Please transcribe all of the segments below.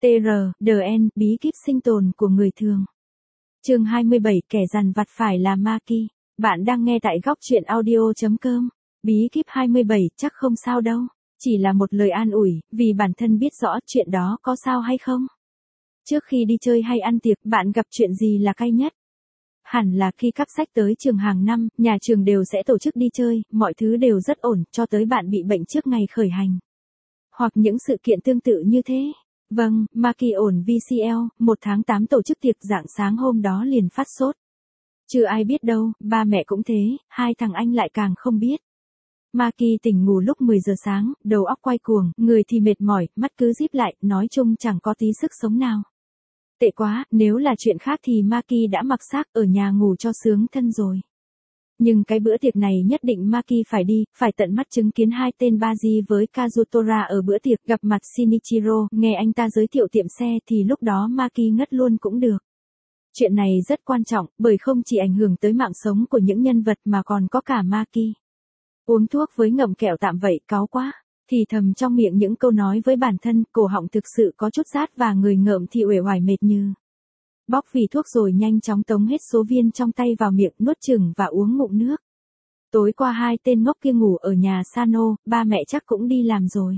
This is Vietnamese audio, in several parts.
TR, DN, bí kíp sinh tồn của người thường. Chương 27, kẻ dằn vặt phải là Maki. Bạn đang nghe tại góc truyện audio.com. Bí kíp 27, chắc không sao đâu. Chỉ là một lời an ủi, vì bản thân biết rõ chuyện đó có sao hay không. Trước khi đi chơi hay ăn tiệc, bạn gặp chuyện gì là cay nhất? Hẳn là khi cắp sách tới trường hàng năm, nhà trường đều sẽ tổ chức đi chơi, mọi thứ đều rất ổn, cho tới bạn bị bệnh trước ngày khởi hành. Hoặc những sự kiện tương tự như thế. Vâng, Maki ổn VCL, 1 tháng 8 tổ chức tiệc rạng sáng hôm đó liền phát sốt. Chưa ai biết đâu, ba mẹ cũng thế, hai thằng anh lại càng không biết. Maki tỉnh ngủ lúc 10 giờ sáng, đầu óc quay cuồng, người thì mệt mỏi, mắt cứ díp lại, nói chung chẳng có tí sức sống nào. Tệ quá, nếu là chuyện khác thì Maki đã mặc xác ở nhà ngủ cho sướng thân rồi. Nhưng cái bữa tiệc này nhất định Maki phải đi, phải tận mắt chứng kiến hai tên Baji với Kazutora ở bữa tiệc, gặp mặt Shinichiro, nghe anh ta giới thiệu tiệm xe thì lúc đó Maki ngất luôn cũng được. Chuyện này rất quan trọng, bởi không chỉ ảnh hưởng tới mạng sống của những nhân vật mà còn có cả Maki. Uống thuốc với ngậm kẹo tạm vậy, cáu quá. Thì thầm trong miệng những câu nói với bản thân, cổ họng thực sự có chút rát và người ngợm thì uể oải mệt như. Bóc vỉ thuốc rồi nhanh chóng tống hết số viên trong tay vào miệng, nuốt chừng và uống ngụm nước. Tối qua hai tên ngốc kia ngủ ở nhà Sano, ba mẹ chắc cũng đi làm rồi.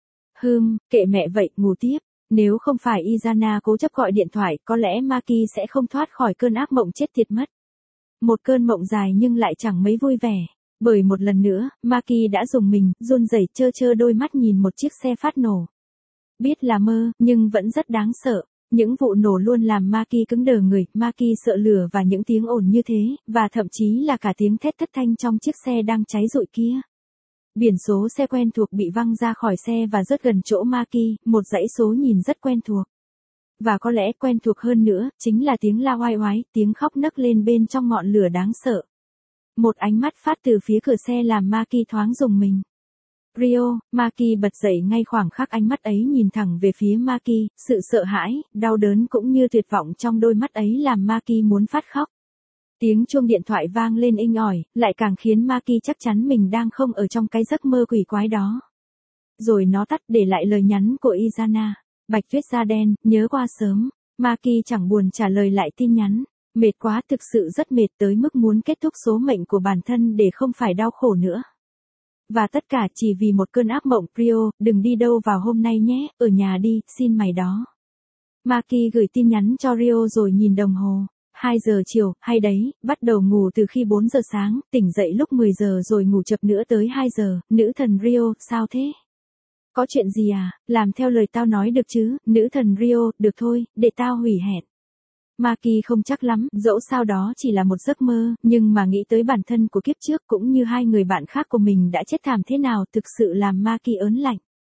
Kệ mẹ vậy, ngủ tiếp. Nếu không phải Izana cố chấp gọi điện thoại, có lẽ Maki sẽ không thoát khỏi cơn ác mộng chết tiệt mất. Một cơn mộng dài nhưng lại chẳng mấy vui vẻ. Bởi một lần nữa, Maki đã dùng mình, run rẩy trơ đôi mắt nhìn một chiếc xe phát nổ. Biết là mơ, nhưng vẫn rất đáng sợ. Những vụ nổ luôn làm Maki cứng đờ người, Maki sợ lửa và những tiếng ồn như thế, và thậm chí là cả tiếng thét thất thanh trong chiếc xe đang cháy rụi kia. Biển số xe quen thuộc bị văng ra khỏi xe và rớt gần chỗ Maki, một dãy số nhìn rất quen thuộc. Và có lẽ quen thuộc hơn nữa, chính là tiếng la oai oái, tiếng khóc nấc lên bên trong ngọn lửa đáng sợ. Một ánh mắt phát từ phía cửa xe làm Maki thoáng rùng mình. Rio, Maki bật dậy ngay khoảng khắc ánh mắt ấy nhìn thẳng về phía Maki, sự sợ hãi, đau đớn cũng như tuyệt vọng trong đôi mắt ấy làm Maki muốn phát khóc. Tiếng chuông điện thoại vang lên inh ỏi, lại càng khiến Maki chắc chắn mình đang không ở trong cái giấc mơ quỷ quái đó. Rồi nó tắt để lại lời nhắn của Izana. Bạch tuyết da đen, nhớ qua sớm. Maki chẳng buồn trả lời lại tin nhắn. Mệt quá, thực sự rất mệt tới mức muốn kết thúc số mệnh của bản thân để không phải đau khổ nữa. Và tất cả chỉ vì một cơn ác mộng. Rio, đừng đi đâu vào hôm nay nhé, ở nhà đi, xin mày đó. Maki gửi tin nhắn cho Rio rồi nhìn đồng hồ. 2 giờ chiều, hay đấy, bắt đầu ngủ từ khi 4 giờ sáng, tỉnh dậy lúc 10 giờ rồi ngủ chập nữa tới 2 giờ, nữ thần Rio, sao thế? Có chuyện gì à, làm theo lời tao nói được chứ, nữ thần Rio, được thôi, để tao hủy hẹn. Maki không chắc lắm, dẫu sao đó chỉ là một giấc mơ, nhưng mà nghĩ tới bản thân của kiếp trước cũng như hai người bạn khác của mình đã chết thảm thế nào thực sự làm Maki ớn lạnh.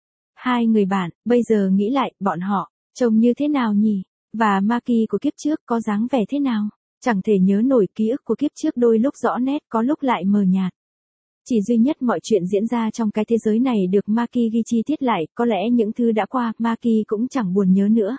Hai người bạn, bây giờ nghĩ lại, bọn họ, trông như thế nào nhỉ? Và Maki của kiếp trước có dáng vẻ thế nào? Chẳng thể nhớ nổi, ký ức của kiếp trước đôi lúc rõ nét, có lúc lại mờ nhạt. Chỉ duy nhất mọi chuyện diễn ra trong cái thế giới này được Maki ghi chi tiết lại, có lẽ những thứ đã qua, Maki cũng chẳng buồn nhớ nữa.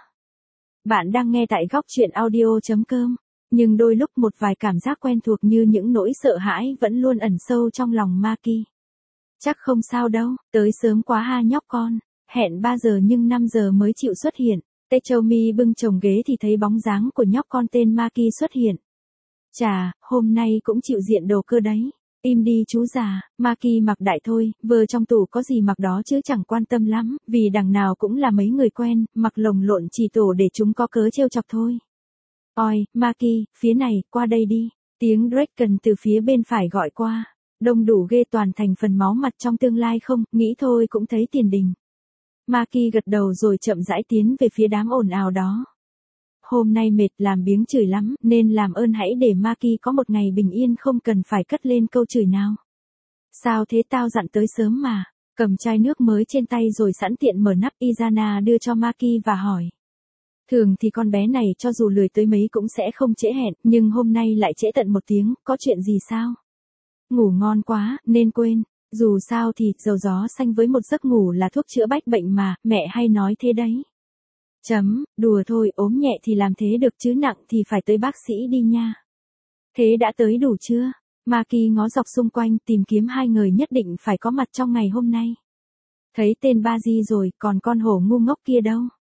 Bạn đang nghe tại góc truyện audio.com, nhưng đôi lúc một vài cảm giác quen thuộc như những nỗi sợ hãi vẫn luôn ẩn sâu trong lòng Maki. Chắc không sao đâu, tới sớm quá ha nhóc con, hẹn 3 giờ nhưng 5 giờ mới chịu xuất hiện. Techoumi bưng chồng ghế thì thấy bóng dáng của nhóc con tên Maki xuất hiện. Chà, hôm nay cũng chịu diện đồ cơ đấy. Im đi chú già, Maki mặc đại thôi, vờ trong tủ có gì mặc đó chứ chẳng quan tâm lắm, vì đằng nào cũng là mấy người quen, mặc lồng lộn chỉ tổ để chúng có cớ trêu chọc thôi. Oi, Maki, phía này, qua đây đi. Tiếng Draken từ phía bên phải gọi qua. Đông đủ ghê toàn thành phần máu mặt trong tương lai không, nghĩ thôi cũng thấy tiền đình. Maki gật đầu rồi chậm rãi tiến về phía đám ồn ào đó. Hôm nay mệt làm biếng chửi lắm, nên làm ơn hãy để Maki có một ngày bình yên không cần phải cất lên câu chửi nào. Sao thế, tao dặn tới sớm mà. Cầm chai nước mới trên tay rồi sẵn tiện mở nắp, Izana đưa cho Maki và hỏi. Thường thì con bé này cho dù lười tới mấy cũng sẽ không trễ hẹn, nhưng hôm nay lại trễ tận 1 tiếng, có chuyện gì sao? Ngủ ngon quá, nên quên. Dù sao thì, dầu gió xanh với một giấc ngủ là thuốc chữa bách bệnh mà, mẹ hay nói thế đấy. Đùa thôi, ốm nhẹ thì làm thế được chứ nặng thì phải tới bác sĩ đi nha. Thế đã tới đủ chưa? Maki ngó dọc xung quanh tìm kiếm hai người nhất định phải có mặt trong ngày hôm nay. Thấy tên Baji rồi, còn con hổ ngu ngốc kia đâu?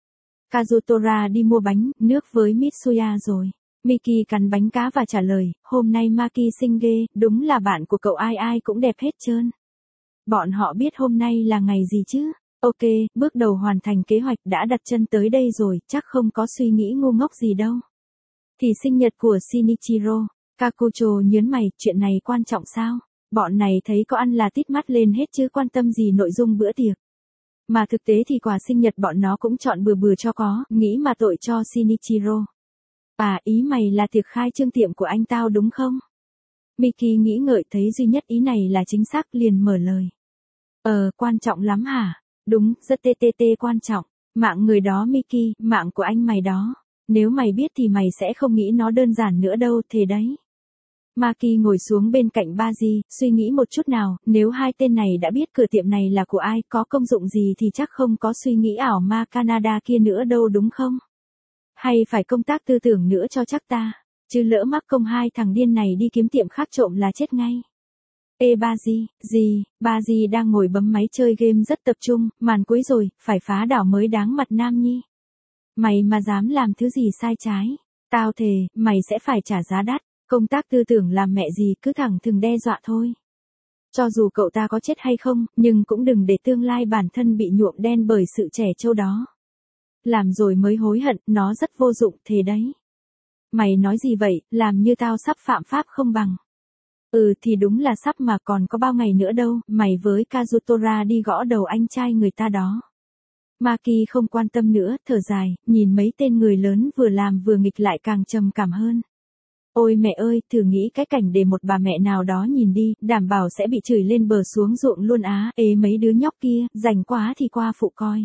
Kazutora đi mua bánh, nước với Mitsuya rồi. Miki cắn bánh cá và trả lời, hôm nay Maki xinh ghê, đúng là bạn của cậu ai ai cũng đẹp hết trơn. Bọn họ biết hôm nay là ngày gì chứ? Ok, bước đầu hoàn thành kế hoạch đã đặt chân tới đây rồi, chắc không có suy nghĩ ngu ngốc gì đâu. Thì sinh nhật của Shinichiro. Kakucho nhớn mày, chuyện này quan trọng sao? Bọn này thấy có ăn là tít mắt lên hết chứ quan tâm gì nội dung bữa tiệc. Mà thực tế thì quà sinh nhật bọn nó cũng chọn bừa bừa cho có, nghĩ mà tội cho Shinichiro. À, ý mày là tiệc khai trương tiệm của anh tao đúng không? Miki nghĩ ngợi thấy duy nhất ý này là chính xác liền mở lời. Quan trọng lắm hả? Đúng, rất quan trọng. Mạng người đó Miki, mạng của anh mày đó. Nếu mày biết thì mày sẽ không nghĩ nó đơn giản nữa đâu, thế đấy. Maki ngồi xuống bên cạnh Baji, suy nghĩ một chút nào, nếu hai tên này đã biết cửa tiệm này là của ai, có công dụng gì thì chắc không có suy nghĩ ảo ma Canada kia nữa đâu đúng không? Hay phải công tác tư tưởng nữa cho chắc ta, chứ lỡ mắc công hai thằng điên này đi kiếm tiệm khác trộm là chết ngay. Ê Baji, gì, Baji đang ngồi bấm máy chơi game rất tập trung, màn cuối rồi, phải phá đảo mới đáng mặt nam nhi. Mày mà dám làm thứ gì sai trái, tao thề, mày sẽ phải trả giá đắt. Công tác tư tưởng làm mẹ gì cứ thẳng thừng đe dọa thôi. Cho dù cậu ta có chết hay không, nhưng cũng đừng để tương lai bản thân bị nhuộm đen bởi sự trẻ trâu đó. Làm rồi mới hối hận, nó rất vô dụng, thế đấy. Mày nói gì vậy, làm như tao sắp phạm pháp không bằng. Thì đúng là sắp mà còn có bao ngày nữa đâu, mày với Kazutora đi gõ đầu anh trai người ta đó. Maki không quan tâm nữa, thở dài, nhìn mấy tên người lớn vừa làm vừa nghịch lại càng trầm cảm hơn. Ôi mẹ ơi, thử nghĩ cái cảnh để một bà mẹ nào đó nhìn đi, đảm bảo sẽ bị chửi lên bờ xuống ruộng luôn á. Ê mấy đứa nhóc kia, rảnh quá thì qua phụ coi.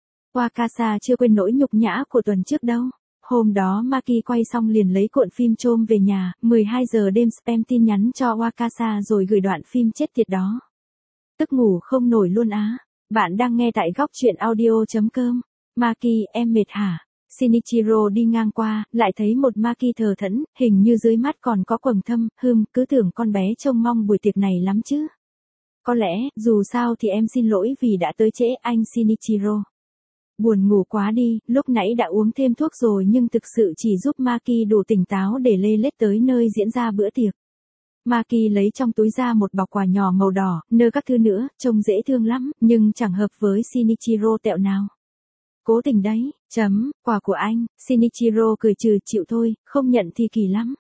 Wakasa chưa quên nỗi nhục nhã của tuần trước đâu. Hôm đó Maki quay xong liền lấy cuộn phim chôm về nhà, 12 giờ đêm spam tin nhắn cho Wakasa rồi gửi đoạn phim chết tiệt đó. Tức ngủ không nổi luôn á. Bạn đang nghe tại góc truyện audio.com. Maki, em mệt hả? Shinichiro đi ngang qua, lại thấy một Maki thờ thẫn, hình như dưới mắt còn có quầng thâm, cứ tưởng con bé trông mong buổi tiệc này lắm chứ. Có lẽ, dù sao thì em xin lỗi vì đã tới trễ anh Shinichiro. Buồn ngủ quá đi, lúc nãy đã uống thêm thuốc rồi nhưng thực sự chỉ giúp Maki đủ tỉnh táo để lê lết tới nơi diễn ra bữa tiệc. Maki lấy trong túi ra một bọc quà nhỏ màu đỏ, nơ các thứ nữa, trông dễ thương lắm, nhưng chẳng hợp với Shinichiro tẹo nào. Cố tình đấy, quà của anh, Shinichiro cười trừ chịu thôi, không nhận thì kỳ lắm.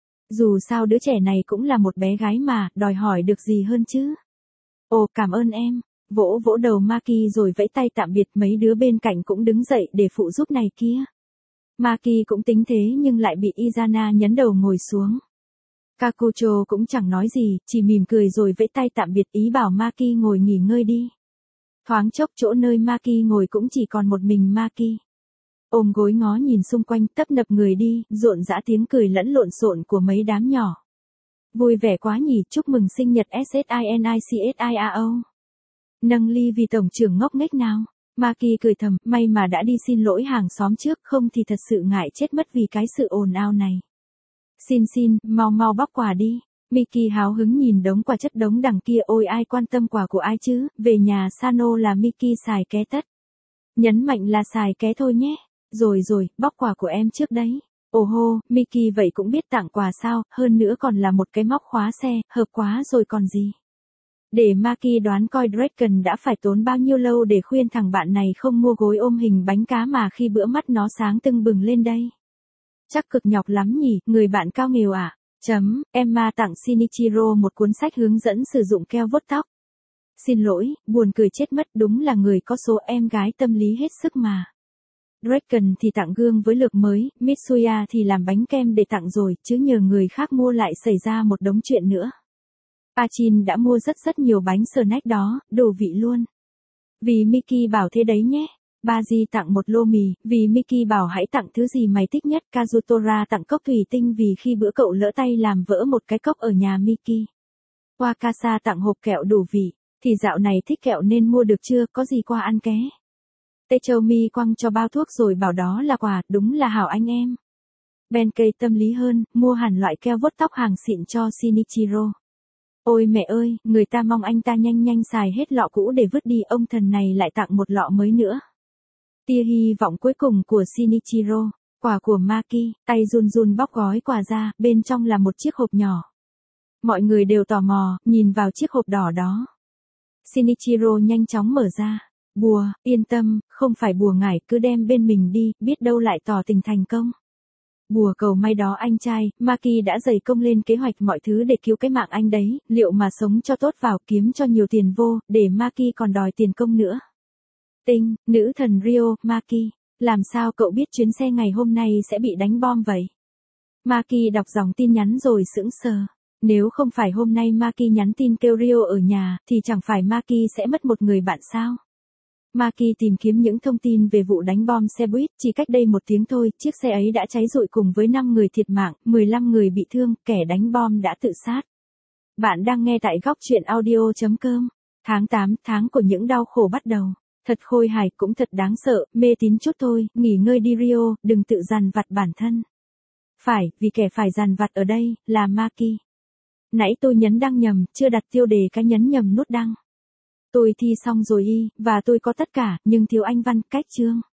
Dù sao đứa trẻ này cũng là một bé gái mà, đòi hỏi được gì hơn chứ. Ồ cảm ơn em, vỗ vỗ đầu Maki rồi vẫy tay tạm biệt mấy đứa bên cạnh cũng đứng dậy để phụ giúp này kia. Maki cũng tính thế nhưng lại bị Izana nhấn đầu ngồi xuống. Kakucho cũng chẳng nói gì, chỉ mỉm cười rồi vẫy tay tạm biệt ý bảo Maki ngồi nghỉ ngơi đi. Thoáng chốc chỗ nơi Maki ngồi cũng chỉ còn một mình Maki. Ôm gối ngó nhìn xung quanh tấp nập người đi, rộn rã tiếng cười lẫn lộn xộn của mấy đám nhỏ. Vui vẻ quá nhỉ, chúc mừng sinh nhật SSINICSIAO. Nâng ly vì tổng trưởng ngốc nghếch nào. Maki cười thầm, may mà đã đi xin lỗi hàng xóm trước không thì thật sự ngại chết mất vì cái sự ồn ào này. Xin, mau mau bóc quà đi. Miki háo hứng nhìn đống quà chất đống đằng kia ôi ai quan tâm quà của ai chứ, về nhà Sano là Miki xài ké tất. Nhấn mạnh là xài ké thôi nhé. Rồi, bóc quà của em trước đấy. Ồ hô, Miki vậy cũng biết tặng quà sao, hơn nữa còn là một cái móc khóa xe, hợp quá rồi còn gì. Để Maki đoán coi Draken đã phải tốn bao nhiêu lâu để khuyên thằng bạn này không mua gối ôm hình bánh cá mà khi bữa mắt nó sáng tưng bừng lên đây. Chắc cực nhọc lắm nhỉ, người bạn cao nghèo à? Emma tặng Shinichiro một cuốn sách hướng dẫn sử dụng keo vuốt tóc. Xin lỗi, buồn cười chết mất, đúng là người có số em gái tâm lý hết sức mà. Draken thì tặng gương với lược mới, Mitsuya thì làm bánh kem để tặng rồi, chứ nhờ người khác mua lại xảy ra một đống chuyện nữa. Achin đã mua rất nhiều bánh snack đó, đồ vị luôn. Vì Miki bảo thế đấy nhé. Baji tặng một lô mì, vì Miki bảo hãy tặng thứ gì mày thích nhất. Kazutora tặng cốc thủy tinh vì khi bữa cậu lỡ tay làm vỡ một cái cốc ở nhà Miki. Wakasa tặng hộp kẹo đủ vị, thì dạo này thích kẹo nên mua được chưa, có gì qua ăn ké. Techomi quăng cho bao thuốc rồi bảo đó là quà, đúng là hảo anh em. Benkei tâm lý hơn, mua hẳn loại keo vuốt tóc hàng xịn cho Shinichiro. Ôi mẹ ơi, người ta mong anh ta nhanh xài hết lọ cũ để vứt đi, ông thần này lại tặng một lọ mới nữa. Tia hy vọng cuối cùng của Shinichiro. Quà của Maki, tay run run bóc gói quà ra, bên trong là một chiếc hộp nhỏ. Mọi người đều tò mò, nhìn vào chiếc hộp đỏ đó. Shinichiro nhanh chóng mở ra. Bùa, yên tâm, không phải bùa ngải, cứ đem bên mình đi, biết đâu lại tỏ tình thành công. Bùa cầu may đó anh trai, Maki đã dày công lên kế hoạch mọi thứ để cứu cái mạng anh đấy, liệu mà sống cho tốt vào kiếm cho nhiều tiền vô, để Maki còn đòi tiền công nữa. Tinh, nữ thần Rio, Maki, làm sao cậu biết chuyến xe ngày hôm nay sẽ bị đánh bom vậy? Maki đọc dòng tin nhắn rồi sững sờ. Nếu không phải hôm nay Maki nhắn tin kêu Rio ở nhà, thì chẳng phải Maki sẽ mất một người bạn sao? Maki tìm kiếm những thông tin về vụ đánh bom xe buýt, chỉ cách đây 1 tiếng thôi, chiếc xe ấy đã cháy rụi cùng với 5 người thiệt mạng, 15 người bị thương, kẻ đánh bom đã tự sát. Bạn đang nghe tại góc truyện audio.com. Tháng 8, tháng của những đau khổ bắt đầu. Thật khôi hài cũng thật đáng sợ, mê tín chút thôi, nghỉ ngơi đi Rio, đừng tự dằn vặt bản thân. Phải, vì kẻ phải dằn vặt ở đây, là Maki. Nãy tôi nhấn đăng nhầm, chưa đặt tiêu đề cái nhấn nhầm nút đăng. Tôi thi xong rồi và tôi có tất cả, nhưng thiếu anh văn, cách chương.